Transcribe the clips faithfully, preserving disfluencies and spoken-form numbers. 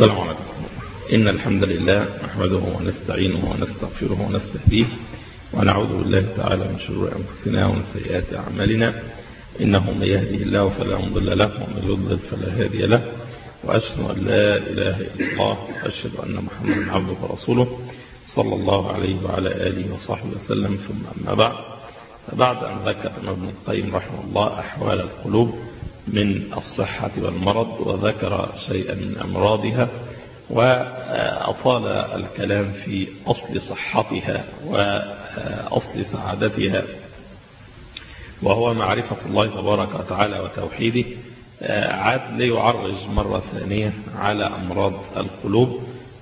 السلام عليكم. إن الحمد لله نحمده ونستعينه ونستغفره ونستهديه ونعوذ بالله تعالى من شرور أنفسنا ومن سيئات أعمالنا، إنه من يهده الله فلا مضل له ومن يضلل فلا هادي له، وأشهد أن لا إله إلا الله وأشهد أن محمدا عبده ورسوله صلى الله عليه وعلى آله وصحبه وسلم. ثم أما بعد، فبعد أن ذكر ابن القيم رحمه الله أحوال القلوب من الصحة والمرض وذكر شيئا من أمراضها وأطال الكلام في أصل صحتها وأصل سعادتها، وهو معرفة الله تبارك وتعالى وتوحيده، عاد ليعرج مرة ثانية على أمراض القلوب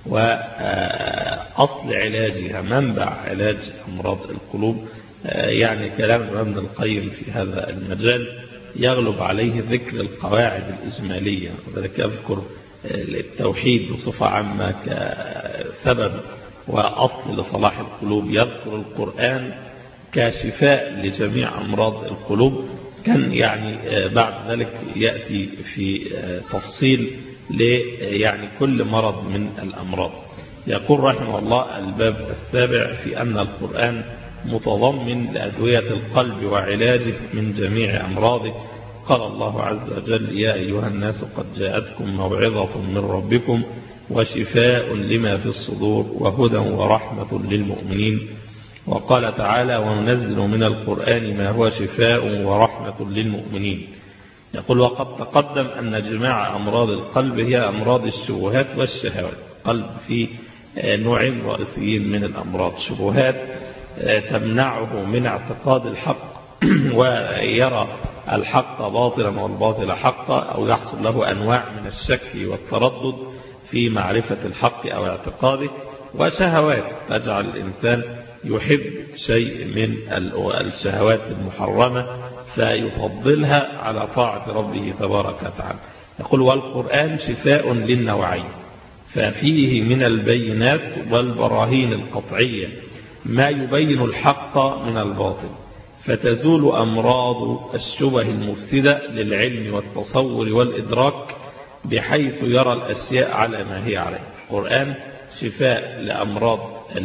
وأصل علاجها، منبع علاج أمراض القلوب. يعني كلام ابن القيم في هذا المجال يغلب عليه ذكر القواعد الإجمالية، وذلك أذكر التوحيد بصفة عامة كسبب وأصل لصلاح القلوب، يذكر القرآن كشفاء لجميع أمراض القلوب. كان يعني بعد ذلك يأتي في تفصيل ل يعني كل مرض من الأمراض. يقول رحمه الله: الباب السابع في أن القرآن متضمن لأدوية القلب وعلاجه من جميع أمراضه. قال الله عز وجل: يا أيها الناس قد جاءتكم موعظة من ربكم وشفاء لما في الصدور وهدى ورحمة للمؤمنين. وقال تعالى: وننزل من القرآن ما هو شفاء ورحمة للمؤمنين. يقول: وقد تقدم أن جميع أمراض القلب هي أمراض الشبهات والشهوات. القلب فيه نوعين رئيسيين من الأمراض: شبهات تمنعه من اعتقاد الحق ويرى الحق باطلا والباطل حقا، أو يحصل له أنواع من الشك والتردد في معرفة الحق أو اعتقاده، وشهوات تجعل الإنسان يحب شيء من الشهوات المحرمة فيفضلها على طاعة ربه تبارك وتعالى. يقول: والقرآن شفاء للنوعين، ففيه من البينات والبراهين القطعية ما يبين الحق من الباطل، فتزول أمراض الشبه المفسدة للعلم والتصور والإدراك بحيث يرى الأشياء على ما هي عليه. القرآن شفاء لأمراض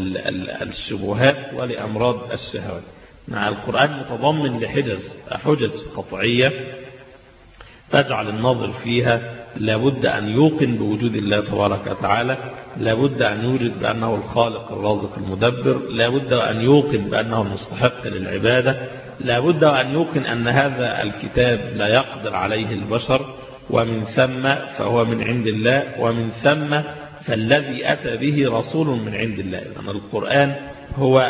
الشبهات ولأمراض الشهوات. مع القرآن متضمن لحجج حجج قطعية تجعل الناظر فيها لابد أن يوقن بوجود الله تبارك وتعالى، لابد أن يوجد بأنه الخالق الرازق المدبر، لابد أن يوقن بأنه المستحق للعبادة، لابد أن يوقن أن هذا الكتاب لا يقدر عليه البشر، ومن ثم فهو من عند الله، ومن ثم فالذي أتى به رسول من عند الله. لأن القرآن هو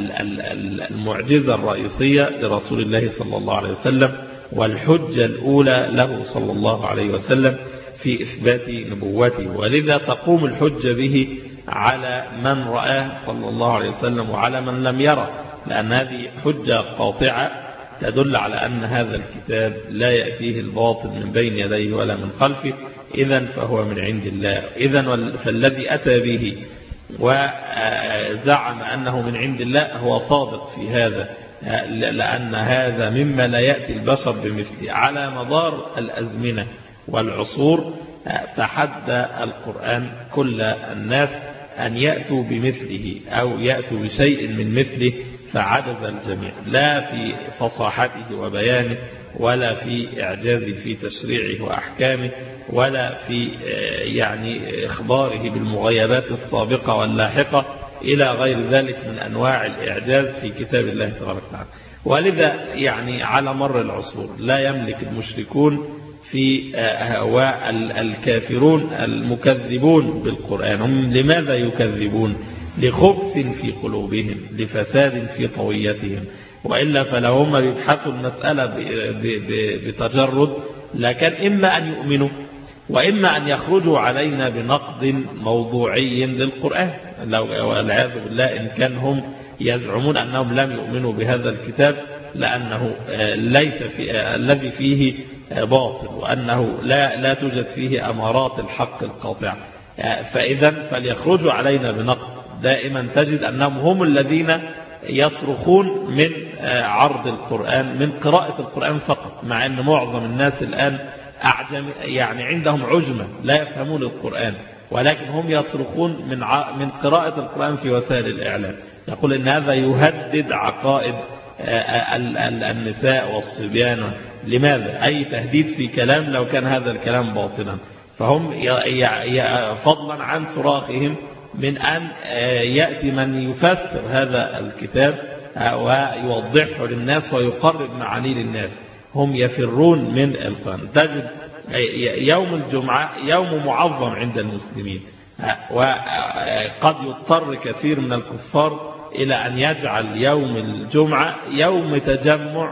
المعجزة الرئيسية لرسول الله صلى الله عليه وسلم، والحجة الأولى له صلى الله عليه وسلم في إثبات نبوته، ولذا تقوم الحجة به على من رآه صلى الله عليه وسلم وعلى من لم يره، لأن هذه حجة قاطعة تدل على أن هذا الكتاب لا يأتيه الباطل من بين يديه ولا من خلفه، إذن فهو من عند الله. إذن فالذي أتى به وزعم أنه من عند الله هو صادق في هذا، لأن هذا مما لا يأتي البشر بمثله. على مدار الأزمنة والعصور تحدى القرآن كل الناس أن يأتوا بمثله أو يأتوا بشيء من مثله، فعجز الجميع، لا في فصاحته وبيانه، ولا في إعجازه في تشريعه وأحكامه، ولا في يعني إخباره بالمغيبات السابقة واللاحقة إلى غير ذلك من أنواع الإعجاز في كتاب الله تبارك وتعالى. ولذا يعني على مر العصور لا يملك المشركون في والكافرون المكذبون بالقرآن. هم لماذا يكذبون؟ لخبث في قلوبهم، لفساد في طويتهم، وإلا فلو هم يبحثوا المسألة بتجرد لكان إما أن يؤمنوا وإما أن يخرجوا علينا بنقد موضوعي للقرآن، لو والعياذ بالله إن كان هم يزعمون أنهم لم يؤمنوا بهذا الكتاب لأنه ليس في الذي فيه باطل، وأنه لا لا توجد فيه أمارات الحق القاطع. فإذا فليخرجوا علينا بنقد. دائما تجد أنهم هم الذين يصرخون من عرض القرآن، من قراءة القرآن فقط، مع أن معظم الناس الآن أعجم يعني عندهم عجمة لا يفهمون القرآن، ولكن هم يصرخون من من قراءة القرآن في وسائل الإعلام. يقول إن هذا يهدد عقائد النساء والصبيان. لماذا؟ أي تهديد في كلام لو كان هذا الكلام باطلا. فهم فضلا عن صراخهم من أن يأتي من يفسر هذا الكتاب ويوضحه للناس ويقرب معانيه للناس، هم يفرون من القرآن. تجد يوم الجمعة يوم معظم عند المسلمين، وقد يضطر كثير من الكفار إلى أن يجعل يوم الجمعة يوم تجمع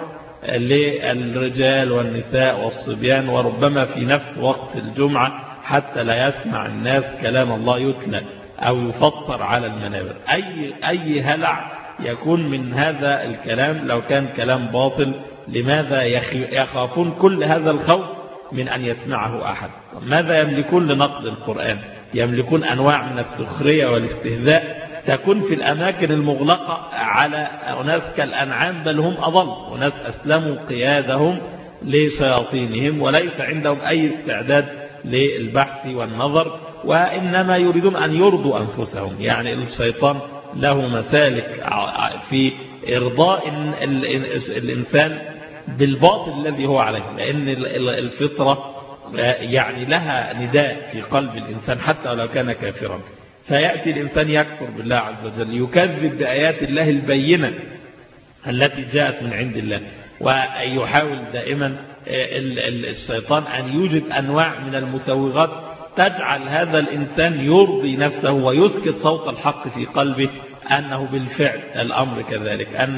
للرجال والنساء والصبيان، وربما في نفس وقت الجمعة حتى لا يسمع الناس كلام الله يتلى أو يفطر على المنابر. أي أي هلع يكون من هذا الكلام لو كان كلام باطل. لماذا يخافون كل هذا الخوف من أن يسمعه أحد؟ ماذا يملكون لنقد القرآن؟ يملكون أنواع من السخرية والاستهزاء تكون في الأماكن المغلقة على أناس كالأنعام، بل هم أضل، أناس أسلموا قيادهم لشياطينهم وليس عندهم أي استعداد للبحث والنظر، وإنما يريدون أن يرضوا أنفسهم. يعني الشيطان له مسالك في إرضاء الإنسان بالباطل الذي هو عليه، لأن الفطرة يعني لها نداء في قلب الإنسان حتى ولو كان كافرا. فيأتي الإنسان يكفر بالله عز وجل، يكذب بآيات الله البينة التي جاءت من عند الله، ويحاول دائما الشيطان أن يوجد أنواع من المسوغات تجعل هذا الإنسان يرضي نفسه ويسكت صوت الحق في قلبه أنه بالفعل الأمر كذلك، أن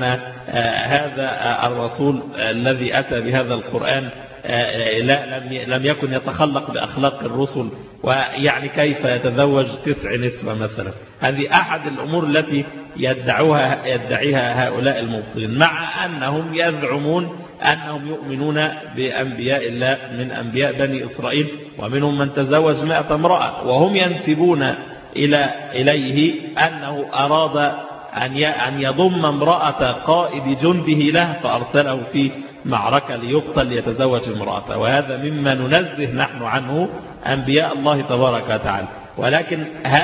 هذا الرسول الذي أتى بهذا القرآن لا لم يكن يتخلق بأخلاق الرسل، ويعني كيف يتزوج تسع نسوة مثلا. هذه أحد الأمور التي يدعوها يدعيها هؤلاء المبطلين، مع أنهم يزعمون أنهم يؤمنون بأنبياء الله من أنبياء بني إسرائيل، ومنهم من تزوج مائة امرأة، وهم ينسبون إلى إليه أنه أراد أن يضم امرأة قائد جنده له فأرسله في معركة ليقتل ليتزوج امرأته، وهذا مما ننزه نحن عنه أنبياء الله تبارك وتعالى. ولكن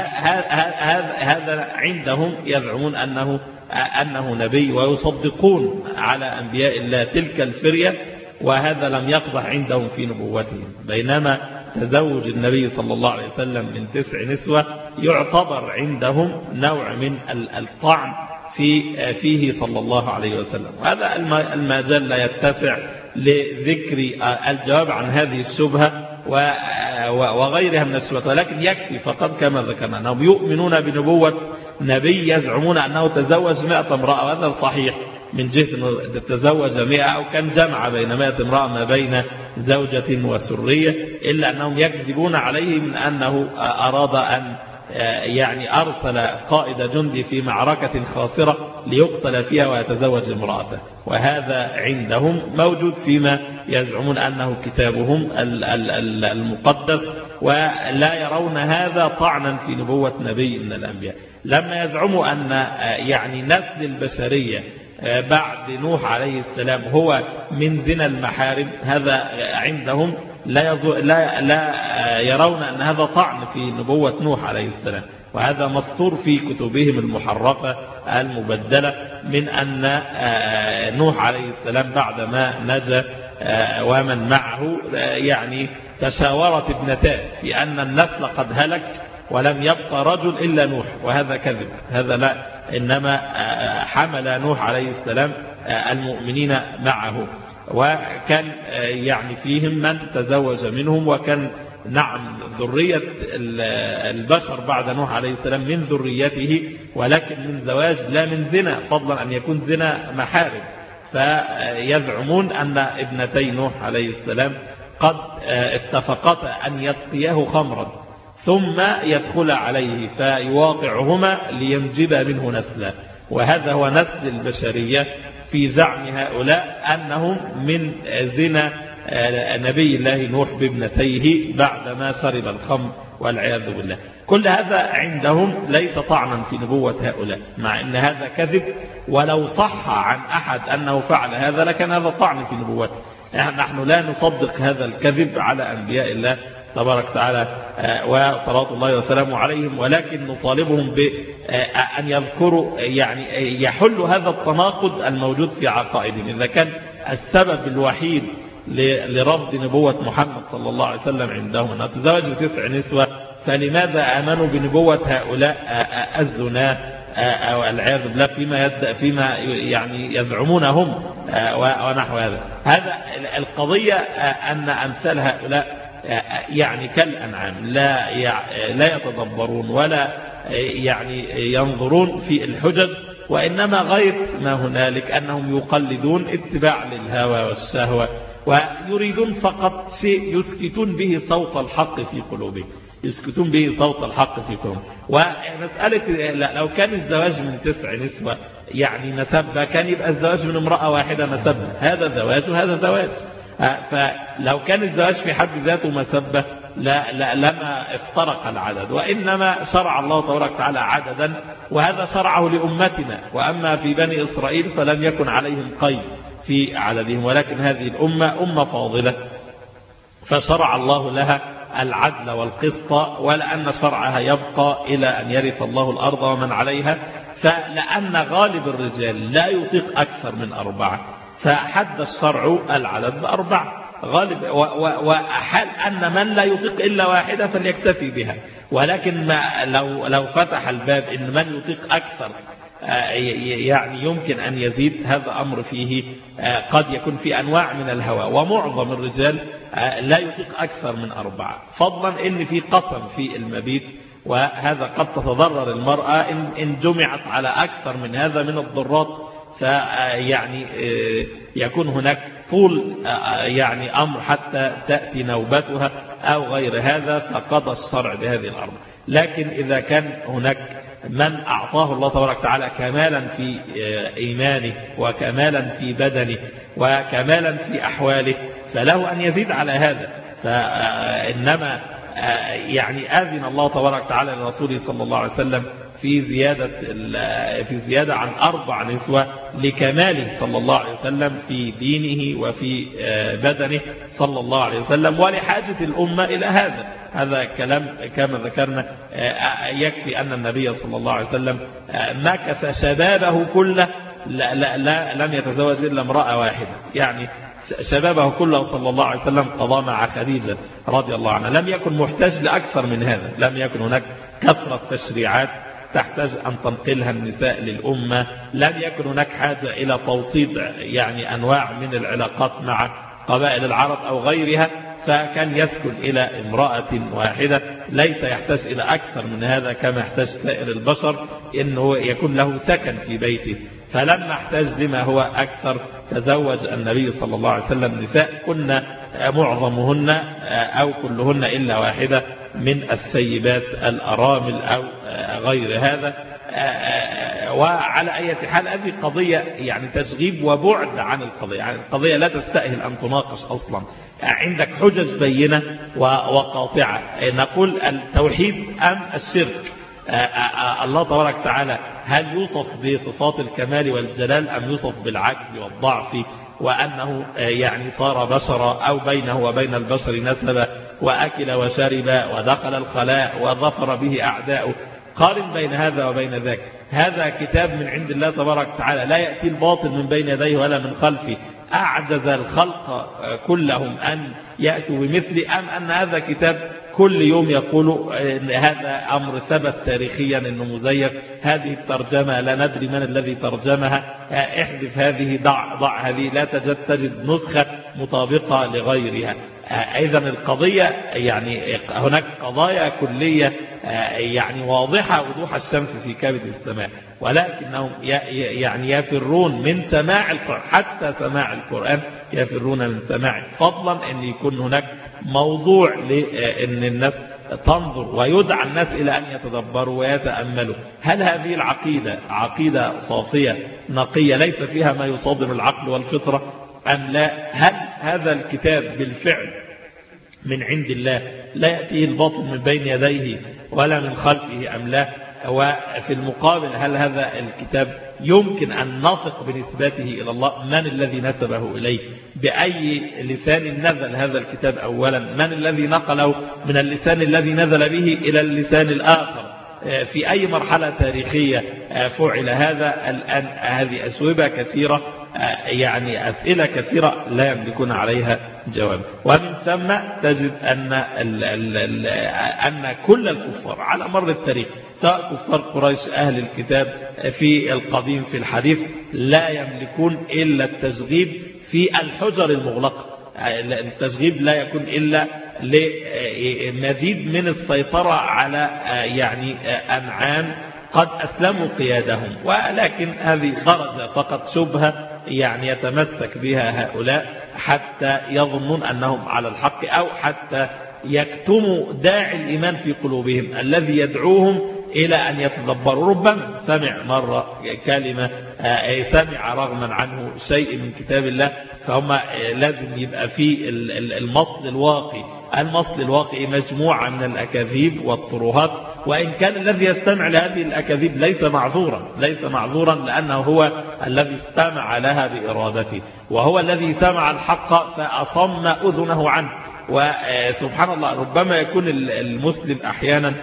هذا عندهم يزعمون أنه أنه نبي، ويصدقون على أنبياء الله تلك الفرية، وهذا لم يقضح عندهم في نبوتهم. بينما تزوج النبي صلى الله عليه وسلم من تسع نسوة يعتبر عندهم نوع من الطعن في فيه صلى الله عليه وسلم. هذا المجال لا يتسع لذكر الجواب عن هذه الشبهة وغيرها من الشبهات، ولكن يكفي فقط كما ذكرنا أنهم يؤمنون بنبوة نبي يزعمون أنه تزوج مائة امرأة، وهذا صحيح من جهة أنه تزوج مائة أو كان جمع بين مائة امرأة ما بين زوجة وسرية، إلا أنهم يكذبون عليه من أنه أراد أن يعني أرسل قائد جندي في معركة خاسرة ليقتل فيها ويتزوج امرأته. وهذا عندهم موجود فيما يزعمون أنه كتابهم المقدس، ولا يرون هذا طعنا في نبوة نبي من الأنبياء. لما يزعموا أن يعني نسل البشرية بعد نوح عليه السلام هو من زنا المحارم، هذا عندهم لا, لا, لا يرون أن هذا طعن في نبوة نوح عليه السلام، وهذا مسطور في كتبهم المحرفة المبدلة من أن نوح عليه السلام بعدما نجا ومن معه يعني تشاورت ابنتان في أن النسل قد هلك ولم يبقى رجل إلا نوح، وهذا كذب، هذا لا، إنما حمل نوح عليه السلام المؤمنين معه، وكان يعني فيهم من تزوج منهم، وكان نعم ذرية البشر بعد نوح عليه السلام من ذريته، ولكن من زواج لا من زنا، فضلا أن يكون زنا محارم. فيزعمون أن ابنتي نوح عليه السلام قد اتفقتا أن يسقياه خمرا ثم يدخل عليه فيواقعهما لينجب منه نسلا، وهذا هو نسل البشرية في زعم هؤلاء أنهم من زنا نبي الله نوح بابنتيه بعدما شرب الخمر والعياذ بالله. كل هذا عندهم ليس طعنا في نبوة هؤلاء، مع أن هذا كذب، ولو صح عن أحد أنه فعل هذا لكان هذا طعن في نبوته. يعني نحن لا نصدق هذا الكذب على أنبياء الله تبارك وتعالى وصلاة الله وسلامه عليهم، ولكن نطالبهم بأن يذكروا يعني يحل هذا التناقض الموجود في عقائدهم. إذا كان السبب الوحيد لرفض نبوة محمد صلى الله عليه وسلم عندهم أن تزوج تسع نسوة، فلماذا آمنوا بنبوة هؤلاء الزنا أو العياذ بالله فيما يد فيما يعني يزعمونهم ونحو هذا؟ هذا القضية أن أمثال هؤلاء يعني كالأنعام لا لا يتدبرون ولا يعني ينظرون في الحجج، وإنما غاية ما هنالك أنهم يقلدون اتباع للهوى والشهوة، ويريدون فقط شيء يسكتون به صوت الحق في قلوبهم، يسكتون به صوت الحق في قلوبهم. ومسألة لو كان الزواج من تسع نسوة يعني مسبة، كان يبقى الزواج من امرأة واحدة مسبة، هذا زواج وهذا زواج. فلو كان الزواج في حد ذاته مسبة لا لا لما افترق العدد، وإنما شرع الله تبارك وتعالى عددا، وهذا شرعه لأمتنا. وأما في بني إسرائيل فلم يكن عليهم قيد في عددهم، ولكن هذه الأمة أمة فاضلة فشرع الله لها العدل والقسط، ولأن شرعها يبقى إلى أن يرث الله الأرض ومن عليها. فلأن غالب الرجال لا يطيق أكثر من أربعة، فحد الشرع العدد بأربعة غالب، وحال أن من لا يطيق إلا واحدة فليكتفي بها. ولكن ما لو لو فتح الباب إن من يطيق أكثر يعني يمكن أن يزيد، هذا أمر فيه قد يكون في أنواع من الهوى، ومعظم الرجال لا يطيق أكثر من أربعة، فضلا إن في قسم في المبيت، وهذا قد تتضرر المرأة إن جمعت على أكثر من هذا من الضرات، فيعني يكون هناك طول يعني أمر حتى تأتي نوبتها أو غير هذا، فقضى الشرع بهذه الأرض. لكن إذا كان هناك من أعطاه الله تبارك وتعالى كمالا في إيمانه وكمالا في بدنه وكمالا في أحواله، فله أن يزيد على هذا. فإنما يعني أذن الله تبارك وتعالى لرسوله صلى الله عليه وسلم في زيادة في زيادة عن أربع نسوة لكماله صلى الله عليه وسلم في دينه وفي بدنه صلى الله عليه وسلم، ولحاجة الأمة إلى هذا. هذا كلام كما ذكرنا يكفي أن النبي صلى الله عليه وسلم مكث شبابه كله لا لا لا لم يتزوج إلا امرأة واحدة، يعني شبابه كله صلى الله عليه وسلم قضى مع خديجة رضي الله عنها. لم يكن محتاج لأكثر من هذا، لم يكن هناك كثرة تشريعات تحتاج أن تنقلها النساء للأمة، لم يكن هناك حاجة إلى توطيد يعني أنواع من العلاقات مع قبائل العرب أو غيرها، فكان يسكن إلى امرأة واحدة، ليس يحتاج إلى أكثر من هذا كما يحتاج سائر البشر أنه يكون له سكن في بيته. فلما احتاج لما هو أكثر تزوج النبي صلى الله عليه وسلم نساء كنا معظمهن أو كلهن إلا واحدة من السيبات الأرامل أو غير هذا. وعلى أي حال هذه قضية يعني تشغيب وبعد عن القضية، يعني القضية لا تستأهل أن تناقش أصلا. عندك حجج بينة وقاطعة، نقول التوحيد أم الشرك؟ الله تبارك وتعالى هل يوصف بصفات الكمال والجلال أم يوصف بالعجز والضعف، وأنه يعني صار بشرا أو بينه وبين البشر نسبا وأكل وشرب ودخل الخلاء وظفر به أعداؤه؟ قارن بين هذا وبين ذاك. هذا كتاب من عند الله تبارك وتعالى لا يأتي الباطل من بين يديه ولا من خلفه. أعجز الخلق كلهم أن يأتوا بمثله، أم أن هذا كتاب كل يوم يقول إن هذا أمر ثبت تاريخيا أنه مزيف، هذه الترجمة لا ندري من الذي ترجمها، احذف هذه ضع ضع هذه، لا تجد تجد نسخة مطابقة لغيرها. أيضا القضية يعني هناك قضايا كلية يعني واضحة وضوح الشمس في كبد السماء، ولكنهم يعني يفرون من سماع القرآن، حتى سماع القرآن يفرون من سماع، فضلا أن يكون هناك موضوع لأن الناس تنظر ويدعى الناس إلى أن يتدبروا ويتأملوا. هل هذه العقيدة عقيدة صافية نقية ليس فيها ما يصادم العقل والفطرة أم لا؟ هل هذا الكتاب بالفعل من عند الله لا يأتيه الباطل من بين يديه ولا من خلفه أم لا. وفي المقابل هل هذا الكتاب يمكن أن نثق بنسبته إلى الله؟ من الذي نسبه إليه؟ بأي لسان نزل هذا الكتاب أولا؟ من الذي نقله من اللسان الذي نزل به إلى اللسان الآخر؟ في أي مرحلة تاريخية فعل هذا؟ الآن هذه أسئلة كثيرة، يعني أسئلة كثيرة لا يملكون عليها جواب. ومن ثم تجد أن ال ال ال أن كل الكفار على مر التاريخ سواء كفار قريش أهل الكتاب في القديم في الحديث لا يملكون إلا التشغيب في الحجر المغلقة. التشغيب لا يكون إلا لمزيد من السيطرة على يعني أنعام قد أسلموا قيادهم، ولكن هذه درجة فقط شبهة يعني يتمسك بها هؤلاء حتى يظنون أنهم على الحق، أو حتى يكتموا داعي الإيمان في قلوبهم الذي يدعوهم إلى أن يتدبروا. ربما سمع مرة كلمة، سمع رغما عنه شيء من كتاب الله، فهم لازم يبقى في المصل الواقي. المصل الواقي مجموعة من الأكاذيب والتروهات، وإن كان الذي يستمع لهذه الأكاذيب ليس معذورا، ليس معذورا لأنه هو الذي استمع لها بإرادته، وهو الذي سمع الحق فأصم أذنه عنه. وسبحان الله ربما يكون المسلم أحيانا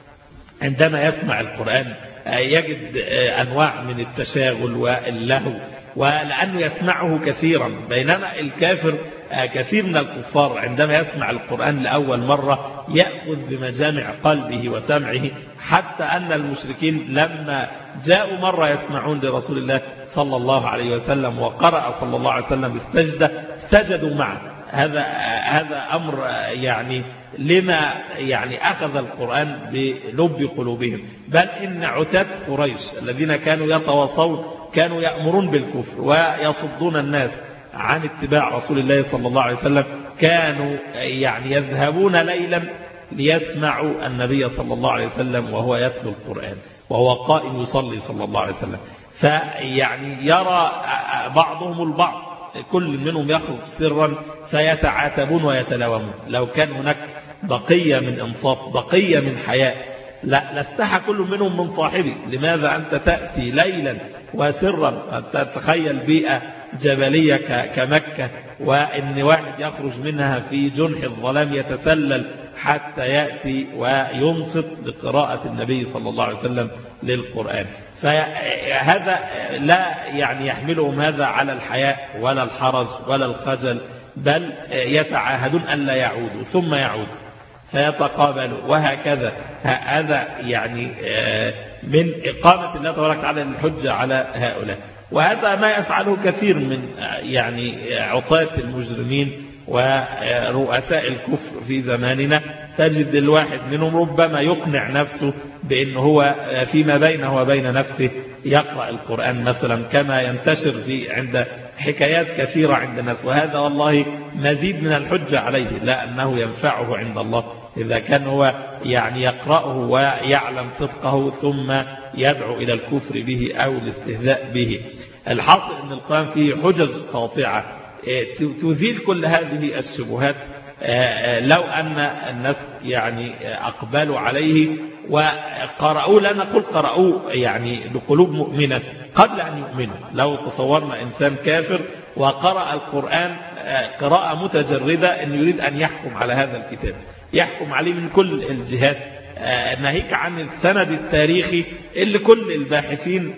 عندما يسمع القرآن يجد أنواع من التشاغل واللهو، ولأنه يسمعه كثيرا، بينما الكافر كثير من الكفار عندما يسمع القرآن لأول مرة يأخذ بمجامع قلبه وسمعه، حتى أن المشركين لما جاءوا مرة يسمعون لرسول الله صلى الله عليه وسلم وقرأ صلى الله عليه وسلم بالسجدة سجدوا معه. هذا هذا أمر يعني لما يعني أخذ القرآن بلب قلوبهم. بل إن عتاة قريش الذين كانوا يتواصون كانوا يأمرون بالكفر ويصدون الناس عن اتباع رسول الله صلى الله عليه وسلم، كانوا يعني يذهبون ليلا ليسمعوا النبي صلى الله عليه وسلم وهو يتلو القرآن وهو قائم يصلي صلى الله عليه وسلم. فيعني يرى بعضهم البعض كل منهم يخرج سرا فيتعاتبون ويتلاومون. لو كان هناك بقية من انصاف، بقية من حياء، لا لاستحى كل منهم من صاحبه. لماذا أنت تأتي ليلا وسرا؟ تتخيل بيئة جبلية كمكة، وإن واحد يخرج منها في جنح الظلام يتسلل حتى يأتي وينصت لقراءة النبي صلى الله عليه وسلم للقرآن. فهذا لا يعني يحملهم هذا على الحياء ولا الحرج ولا الخجل، بل يتعاهدون أن لا يعودوا ثم يعود فيتقابلوا، وهكذا. هذا يعني من إقامة الله تبارك وتعالى الحجة على هؤلاء. وهذا ما يفعله كثير من يعني عطاة المجرمين ورؤساء الكفر في زماننا. تجد الواحد منهم ربما يقنع نفسه بأنه هو فيما بينه وبين نفسه يقرأ القرآن مثلا، كما ينتشر في عند حكايات كثيرة عند الناس، وهذا والله مزيد من الحجة عليه، لا أنه ينفعه عند الله إذا كان هو يعني يقرأه ويعلم صدقه ثم يدعو إلى الكفر به أو الاستهزاء به. الحاصل أن القرآن فيه حجج قاطعة تزيل كل هذه الشبهات. لو أن الناس يعني أقبلوا عليه وقرأوا، لا نقول قرأوا يعني بقلوب مؤمنة قبل أن يؤمنوا. لو تصورنا إنسان كافر وقرأ القرآن قراءة متجردة أن يريد أن يحكم على هذا الكتاب، يحكم عليه من كل الجهات، ناهيك عن السند التاريخي اللي كل الباحثين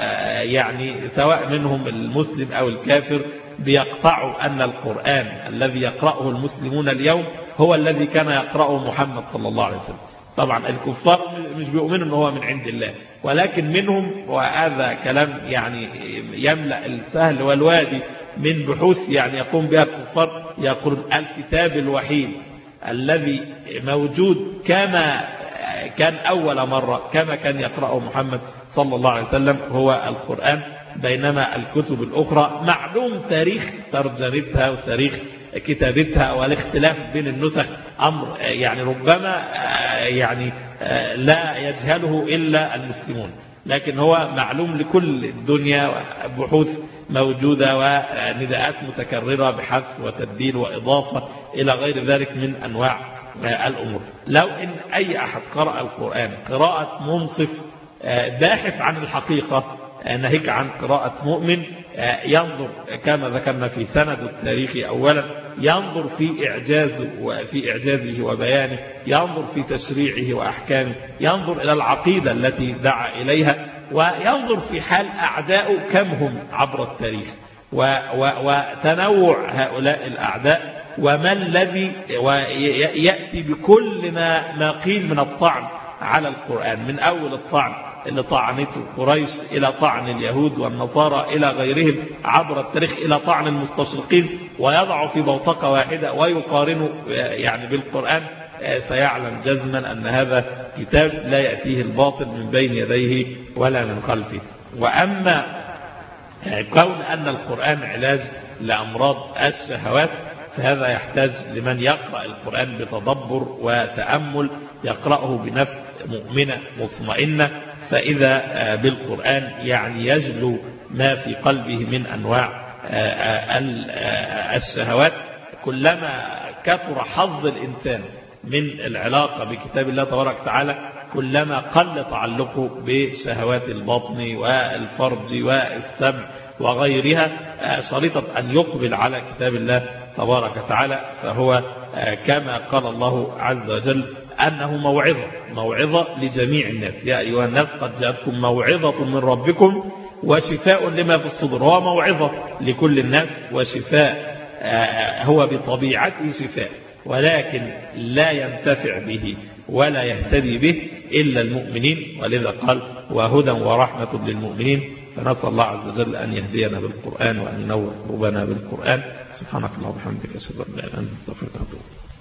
يعني سواء منهم المسلم أو الكافر بيقطعوا أن القرآن الذي يقرأه المسلمون اليوم هو الذي كان يقرأه محمد صلى الله عليه وسلم. طبعا الكفار مش بيؤمنوا أنه هو من عند الله، ولكن منهم، وهذا كلام يعني يملأ السهل والوادي من بحوث يعني يقوم بها الكفار، يقولون الكتاب الوحيد الذي موجود كما كان أول مرة كما كان يقرأه محمد صلى الله عليه وسلم هو القرآن، بينما الكتب الأخرى معلوم تاريخ ترجمتها وتاريخ كتابتها والاختلاف بين النسخ أمر يعني ربما يعني لا يجهله إلا المسلمون، لكن هو معلوم لكل الدنيا، بحوث موجودة ونداءات متكررة بحذف وتبديل وإضافة إلى غير ذلك من أنواع الأمور. لو إن أي أحد قرأ القرآن قراءة منصف باحث عن الحقيقة ناهيك عن قراءة مؤمن، ينظر كما ذكرنا في سند التاريخ أولا، ينظر في إعجازه وفي إعجازه وبيانه، ينظر في تشريعه وأحكامه، ينظر إلى العقيدة التي دعا إليها، وينظر في حال أعداؤه كم هم عبر التاريخ وتنوع هؤلاء الأعداء، وما الذي ويأتي بكل ما ما قيل من الطعن على القرآن، من أول الطعن اللي طعنته قريش إلى طعن اليهود والنصارى إلى غيرهم عبر التاريخ إلى طعن المستشرقين، ويضع في بوتقة واحدة ويقارنه يعني بالقرآن، سيعلم جزما أن هذا كتاب لا يأتيه الباطل من بين يديه ولا من خلفه. وأما كون أن القرآن علاج لأمراض الشهوات فهذا يحتاج لمن يقرأ القرآن بتدبر وتأمل، يقرأه بنفس مؤمنة مطمئنة، فإذا بالقرآن يعني يجلو ما في قلبه من أنواع الشهوات. كلما كثر حظ الإنسان من العلاقة بكتاب الله تبارك وتعالى كلما قل تعلقه بشهوات البطن والفرج والسمع وغيرها، شريطة أن يقبل على كتاب الله تبارك وتعالى، فهو كما قال الله عز وجل أنه موعظة موعظة لجميع الناس، يا أيها الناس قد جاءتكم موعظة من ربكم وشفاء لما في الصدور. هو موعظة لكل الناس وشفاء، هو بطبيعته شفاء، ولكن لا ينتفع به ولا يهتدي به إلا المؤمنين، ولذا قال وهدى ورحمة للمؤمنين. فنسأل الله عز وجل أن يهدينا بالقرآن وأن ينور قلوبنا بالقرآن. سبحانك اللهم وبحمدك أشهد أن لا إله إلا أنت أستغفرك وأتوب إليك.